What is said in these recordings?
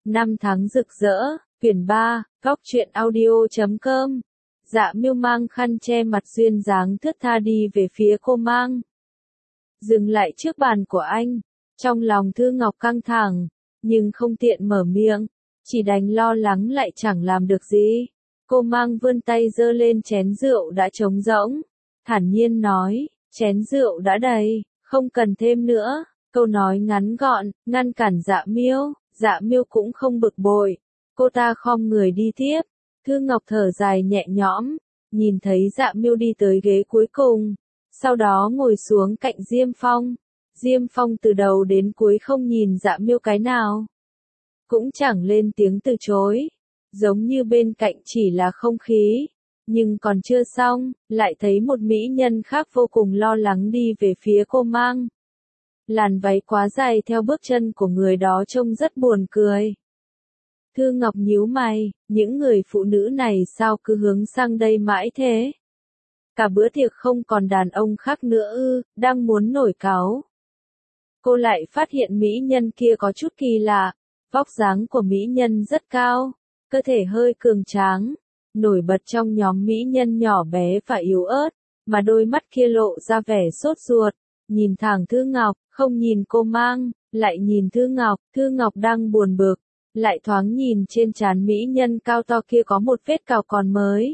Năm tháng rực rỡ, quyển 3, góc truyện audio.com. Dạ Miêu mang khăn che mặt duyên dáng thướt tha đi về phía cô mang. Dừng lại trước bàn của anh, trong lòng Thư Ngọc căng thẳng, nhưng không tiện mở miệng, chỉ đành lo lắng lại chẳng làm được gì. Cô mang vươn tay giơ lên chén rượu đã trống rỗng, thản nhiên nói, chén rượu đã đầy, không cần thêm nữa. Câu nói ngắn gọn, ngăn cản Dạ Miêu cũng không bực bội. Cô ta khom người đi tiếp. Thư Ngọc thở dài nhẹ nhõm, nhìn thấy Dạ Miêu đi tới ghế cuối cùng, sau đó ngồi xuống cạnh Diêm Phong. Diêm Phong từ đầu đến cuối không nhìn Dạ Miêu cái nào, cũng chẳng lên tiếng từ chối, giống như bên cạnh chỉ là không khí. Nhưng còn chưa xong, lại thấy một mỹ nhân khác vô cùng lo lắng đi về phía cô mang. Làn váy quá dài theo bước chân của người đó trông rất buồn cười. Thư Ngọc nhíu mày, những người phụ nữ này sao cứ hướng sang đây mãi thế? Cả bữa tiệc không còn đàn ông khác nữa ư, đang muốn nổi cáu. Cô lại phát hiện mỹ nhân kia có chút kỳ lạ, vóc dáng của mỹ nhân rất cao, cơ thể hơi cường tráng, nổi bật trong nhóm mỹ nhân nhỏ bé và yếu ớt, mà đôi mắt kia lộ ra vẻ sốt ruột, nhìn thẳng Thư Ngọc, không nhìn cô mang, lại nhìn Thư Ngọc đang buồn bực, lại thoáng nhìn trên trán mỹ nhân cao to kia có một vết cào còn mới.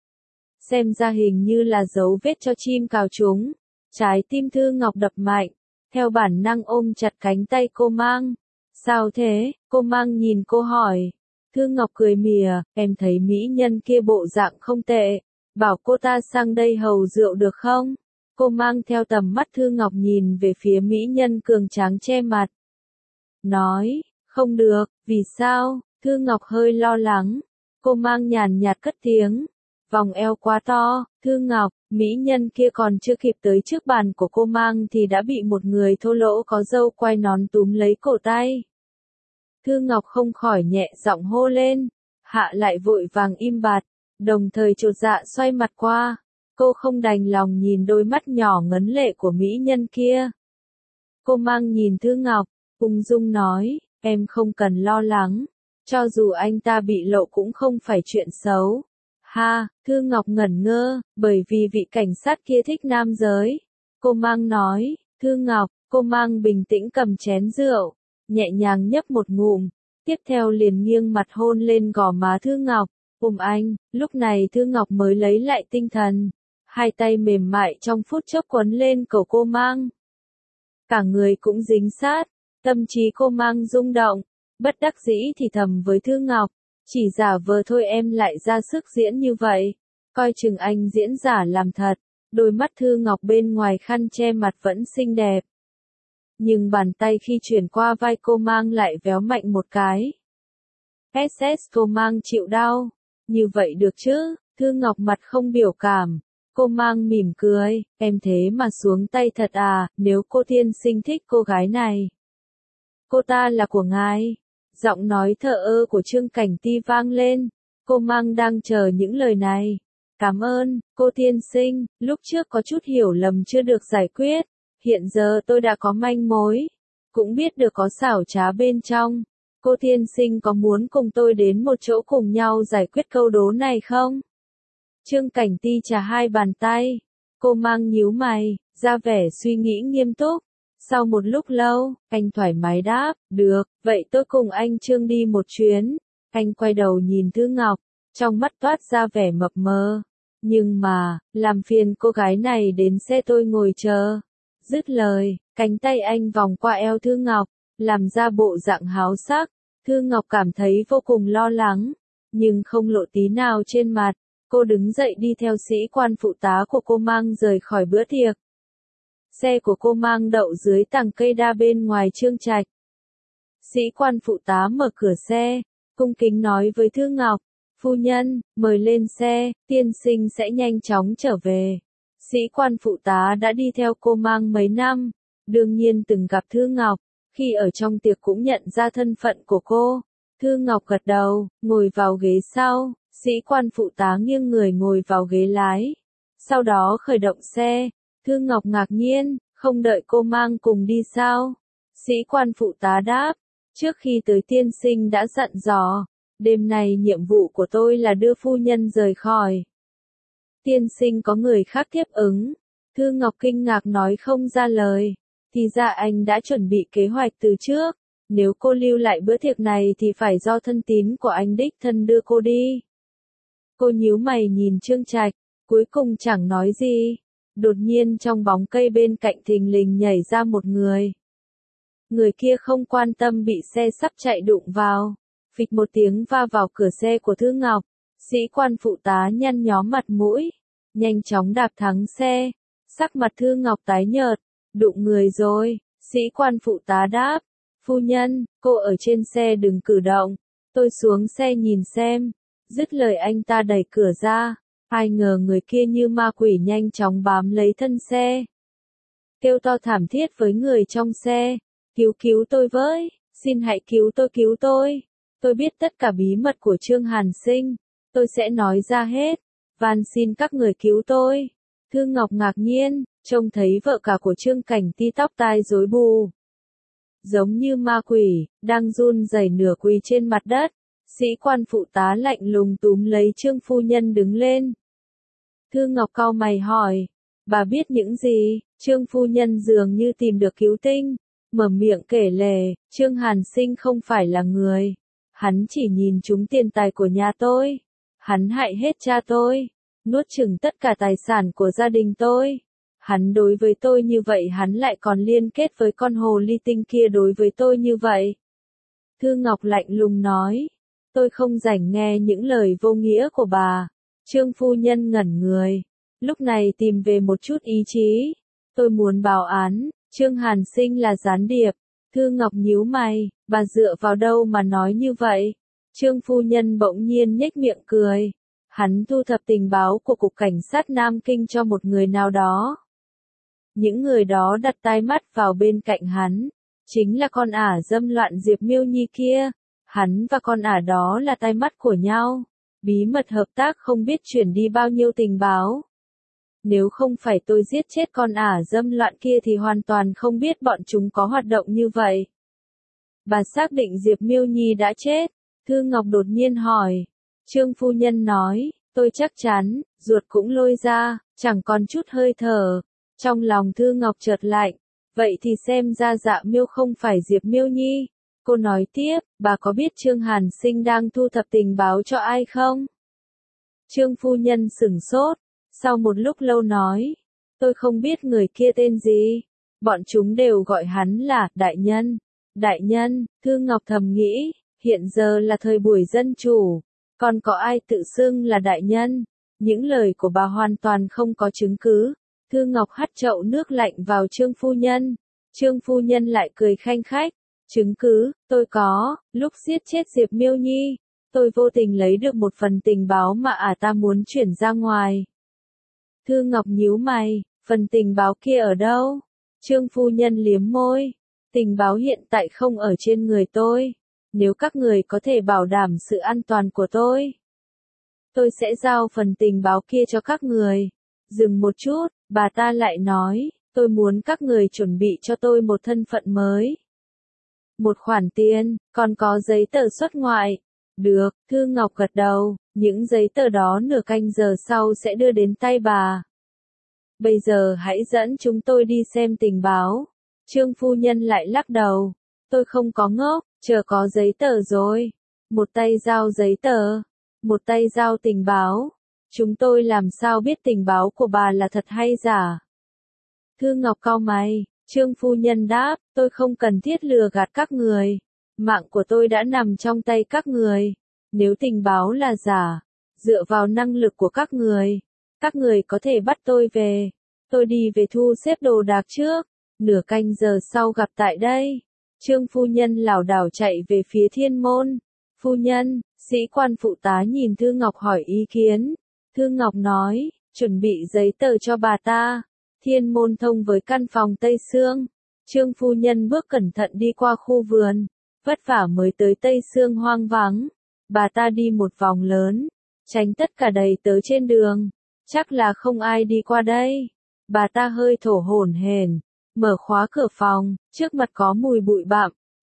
Xem ra hình như là dấu vết cho chim cào trúng. Trái tim Thư Ngọc đập mạnh, theo bản năng ôm chặt cánh tay cô mang. Sao thế? Cô mang nhìn cô hỏi. Thư Ngọc cười mỉa, em thấy mỹ nhân kia bộ dạng không tệ, bảo cô ta sang đây hầu rượu được không? Cô mang theo tầm mắt Thư Ngọc nhìn về phía mỹ nhân cường tráng che mặt. Nói, không được, vì sao? Thư Ngọc hơi lo lắng. Cô mang nhàn nhạt cất tiếng. Vòng eo quá to, Thư Ngọc, mỹ nhân kia còn chưa kịp tới trước bàn của cô mang thì đã bị một người thô lỗ có râu quai nón túm lấy cổ tay. Thư Ngọc không khỏi nhẹ giọng hô lên, hạ lại vội vàng im bặt, đồng thời chột dạ xoay mặt qua. Cô không đành lòng nhìn đôi mắt nhỏ ngấn lệ của mỹ nhân kia. Cô mang nhìn Thư Ngọc, ung dung nói, em không cần lo lắng, cho dù anh ta bị lộ cũng không phải chuyện xấu. Ha, Thư Ngọc ngẩn ngơ, bởi vì vị cảnh sát kia thích nam giới. Cô mang nói, Thư Ngọc, cô mang bình tĩnh cầm chén rượu, nhẹ nhàng nhấp một ngụm, tiếp theo liền nghiêng mặt hôn lên gò má Thư Ngọc. Anh, lúc này Thư Ngọc mới lấy lại tinh thần, hai tay mềm mại trong phút chốc quấn lên cổ cô mang. Cả người cũng dính sát, tâm trí cô mang rung động, bất đắc dĩ thì thầm với Thư Ngọc, chỉ giả vờ thôi em lại ra sức diễn như vậy, coi chừng anh diễn giả làm thật. Đôi mắt Thư Ngọc bên ngoài khăn che mặt vẫn xinh đẹp, nhưng bàn tay khi chuyển qua vai cô mang lại véo mạnh một cái. Cô mang chịu đau, như vậy được chứ? Thư Ngọc mặt không biểu cảm. Cô mang mỉm cười, em thế mà xuống tay thật à, nếu cô tiên sinh thích cô gái này. Cô ta là của ngài. Giọng nói thờ ơ của Trương Cảnh Ti vang lên. Cô mang đang chờ những lời này. Cảm ơn, cô tiên sinh, lúc trước có chút hiểu lầm chưa được giải quyết. Hiện giờ tôi đã có manh mối, cũng biết được có xảo trá bên trong. Cô tiên sinh có muốn cùng tôi đến một chỗ cùng nhau giải quyết câu đố này không? Trương Cảnh Ti chà hai bàn tay. Cô mang nhíu mày, ra vẻ suy nghĩ nghiêm túc. Sau một lúc lâu, anh thoải mái đáp, được, vậy tôi cùng anh Trương đi một chuyến. Anh quay đầu nhìn Thư Ngọc, trong mắt toát ra vẻ mập mờ. Nhưng mà, làm phiền cô gái này đến xe tôi ngồi chờ. Dứt lời, cánh tay anh vòng qua eo Thư Ngọc, làm ra bộ dạng háo sắc. Thư Ngọc cảm thấy vô cùng lo lắng, nhưng không lộ tí nào trên mặt. Cô đứng dậy đi theo sĩ quan phụ tá của cô mang rời khỏi bữa tiệc. Xe của cô mang đậu dưới tàng cây đa bên ngoài Trương Trạch. Sĩ quan phụ tá mở cửa xe, cung kính nói với Thư Ngọc, phu nhân, mời lên xe, tiên sinh sẽ nhanh chóng trở về. Sĩ quan phụ tá đã đi theo cô mang mấy năm, đương nhiên từng gặp Thư Ngọc, khi ở trong tiệc cũng nhận ra thân phận của cô. Thư Ngọc gật đầu, ngồi vào ghế sau, sĩ quan phụ tá nghiêng người ngồi vào ghế lái. Sau đó khởi động xe. Thư Ngọc ngạc nhiên, không đợi cô mang cùng đi sao? Sĩ quan phụ tá đáp, Trước khi tới tiên sinh đã dặn dò, đêm nay nhiệm vụ của tôi là đưa phu nhân rời khỏi. Tiên sinh có người khác tiếp ứng. Thư Ngọc kinh ngạc nói không ra lời. Thì ra anh đã chuẩn bị kế hoạch từ trước. Nếu cô lưu lại bữa tiệc này thì phải do thân tín của anh đích thân đưa cô đi. Cô nhíu mày nhìn Trương Trạch, cuối cùng chẳng nói gì. Đột nhiên trong bóng cây bên cạnh thình lình nhảy ra một người. Người kia không quan tâm bị xe sắp chạy đụng vào. Phịch một tiếng va vào cửa xe của Thư Ngọc. Sĩ quan phụ tá nhăn nhó mặt mũi. Nhanh chóng đạp thắng xe. Sắc mặt Thư Ngọc tái nhợt. Đụng người rồi. Sĩ quan phụ tá đáp. Phu nhân, cô ở trên xe đừng cử động. Tôi xuống xe nhìn xem. Dứt lời anh ta đẩy cửa ra. Ai ngờ người kia như ma quỷ nhanh chóng bám lấy thân xe. Kêu to thảm thiết với người trong xe. Cứu tôi với, xin hãy cứu tôi. Tôi biết tất cả bí mật của Trương Hàn Sinh. Tôi sẽ nói ra hết. Van xin các người cứu tôi. Thư Ngọc ngạc nhiên, trông thấy vợ cả của Trương Cảnh Ti tóc tai rối bù. Giống như ma quỷ, đang run rẩy nửa quỳ trên mặt đất. Sĩ quan phụ tá lạnh lùng túm lấy Trương phu nhân đứng lên. Thư Ngọc cau mày hỏi, bà biết những gì? Trương phu nhân dường như tìm được cứu tinh, mở miệng kể lể, Trương Hàn Sinh không phải là người. Hắn chỉ nhìn trúng tiền tài của nhà tôi. Hắn hại hết cha tôi, nuốt chửng tất cả tài sản của gia đình tôi. Hắn đối với tôi như vậy hắn lại còn liên kết với con hồ ly tinh kia đối với tôi như vậy. Thư Ngọc lạnh lùng nói, tôi không rảnh nghe những lời vô nghĩa của bà. Trương phu nhân ngẩn người, lúc này tìm về một chút ý chí. Tôi muốn báo án, Trương Hàn Sinh là gián điệp. Thư Ngọc nhíu mày, bà dựa vào đâu mà nói như vậy? Trương phu nhân bỗng nhiên nhếch miệng cười. Hắn thu thập tình báo của Cục Cảnh sát Nam Kinh cho một người nào đó. Những người đó đặt tai mắt vào bên cạnh hắn. Chính là con ả dâm loạn Diệp Miêu Nhi kia. Hắn và con ả đó là tai mắt của nhau. Bí mật hợp tác không biết chuyển đi bao nhiêu tình báo. Nếu không phải tôi giết chết con ả dâm loạn kia thì hoàn toàn không biết bọn chúng có hoạt động như vậy. Bà xác định Diệp Miêu Nhi đã chết. Thư Ngọc đột nhiên hỏi. Trương phu nhân nói, tôi chắc chắn, ruột cũng lôi ra, chẳng còn chút hơi thở. Trong lòng Thư Ngọc chợt lạnh. Vậy thì xem ra Dạ Miêu không phải Diệp Miêu Nhi. Cô nói tiếp, bà có biết Trương Hàn Sinh đang thu thập tình báo cho ai không? Trương phu nhân sửng sốt. Sau một lúc lâu nói, tôi không biết người kia tên gì. Bọn chúng đều gọi hắn là đại nhân. Đại nhân, Thư Ngọc thầm nghĩ, hiện giờ là thời buổi dân chủ. Còn có ai tự xưng là đại nhân? Những lời của bà hoàn toàn không có chứng cứ. Thư Ngọc hắt chậu nước lạnh vào Trương phu nhân. Trương phu nhân lại cười khanh khách. Chứng cứ, tôi có, lúc giết chết Diệp Miêu Nhi. Tôi vô tình lấy được một phần tình báo mà ta muốn chuyển ra ngoài. Thư Ngọc nhíu mày, phần tình báo kia ở đâu? Trương phu nhân liếm môi. Tình báo hiện tại không ở trên người tôi. Nếu các người có thể bảo đảm sự an toàn của tôi sẽ giao phần tình báo kia cho các người. Dừng một chút, bà ta lại nói, tôi muốn các người chuẩn bị cho tôi một thân phận mới. Một khoản tiền, còn có giấy tờ xuất ngoại. Được, Thư Ngọc gật đầu, những giấy tờ đó nửa canh giờ sau sẽ đưa đến tay bà. Bây giờ hãy dẫn chúng tôi đi xem tình báo. Trương phu nhân lại lắc đầu. Tôi không có ngốc, chờ có giấy tờ rồi. Một tay giao giấy tờ, một tay giao tình báo. Chúng tôi làm sao biết tình báo của bà là thật hay giả? Thư Ngọc cau mày, Trương phu nhân đáp, tôi không cần thiết lừa gạt các người. Mạng của tôi đã nằm trong tay các người. Nếu tình báo là giả, dựa vào năng lực của các người có thể bắt tôi về. Tôi đi về thu xếp đồ đạc trước, nửa canh giờ sau gặp tại đây. Trương phu nhân lảo đảo chạy về phía thiên môn. Phu nhân, sĩ quan phụ tá nhìn Thư Ngọc hỏi ý kiến. Thư Ngọc nói, chuẩn bị giấy tờ cho bà ta. Thiên môn thông với căn phòng Tây Sương. Trương phu nhân bước cẩn thận đi qua khu vườn. Vất vả mới tới Tây Sương hoang vắng. Bà ta đi một vòng lớn, tránh tất cả đầy tớ trên đường. Chắc là không ai đi qua đây. Bà ta hơi thở hổn hển, mở khóa cửa phòng, trước mặt có mùi bụi bặm.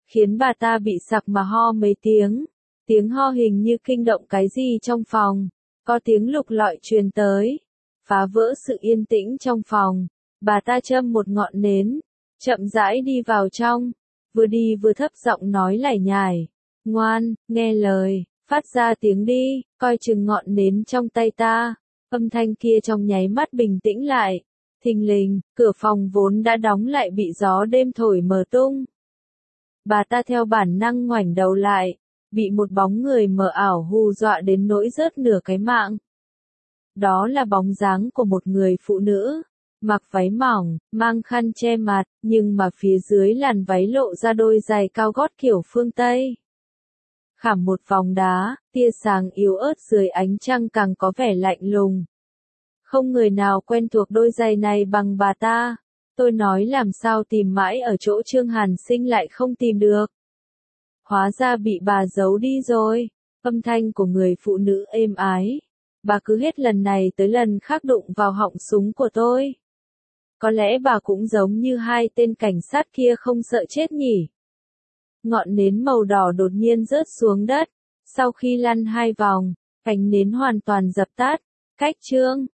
khiến bà ta bị sặc mà ho mấy tiếng. Tiếng ho hình như kinh động cái gì trong phòng. Có tiếng lục lọi truyền tới, phá vỡ sự yên tĩnh trong phòng. Bà ta châm một ngọn nến, chậm rãi đi vào trong, vừa đi vừa thấp giọng nói lải nhải. Ngoan, nghe lời, phát ra tiếng đi, coi chừng ngọn nến trong tay ta. Âm thanh kia trong nháy mắt bình tĩnh lại. Thình lình, cửa phòng vốn đã đóng lại bị gió đêm thổi mở tung. Bà ta theo bản năng ngoảnh đầu lại, bị một bóng người mờ ảo hù dọa đến nỗi rớt nửa cái mạng. Đó là bóng dáng của một người phụ nữ, mặc váy mỏng, mang khăn che mặt, nhưng mà phía dưới làn váy lộ ra đôi giày cao gót kiểu phương Tây. Khảm một vòng đá, tia sáng yếu ớt dưới ánh trăng càng có vẻ lạnh lùng. Không người nào quen thuộc đôi giày này bằng bà ta. Tôi nói làm sao tìm mãi ở chỗ Trương Hàn Sinh lại không tìm được. Hóa ra bị bà giấu đi rồi. Âm thanh của người phụ nữ êm ái. Bà cứ hết lần này tới lần khác đụng vào họng súng của tôi. Có lẽ bà cũng giống như hai tên cảnh sát kia không sợ chết nhỉ. Ngọn nến màu đỏ đột nhiên rớt xuống đất. Sau khi lăn 2 vòng, ánh nến hoàn toàn dập tắt. Cách Trương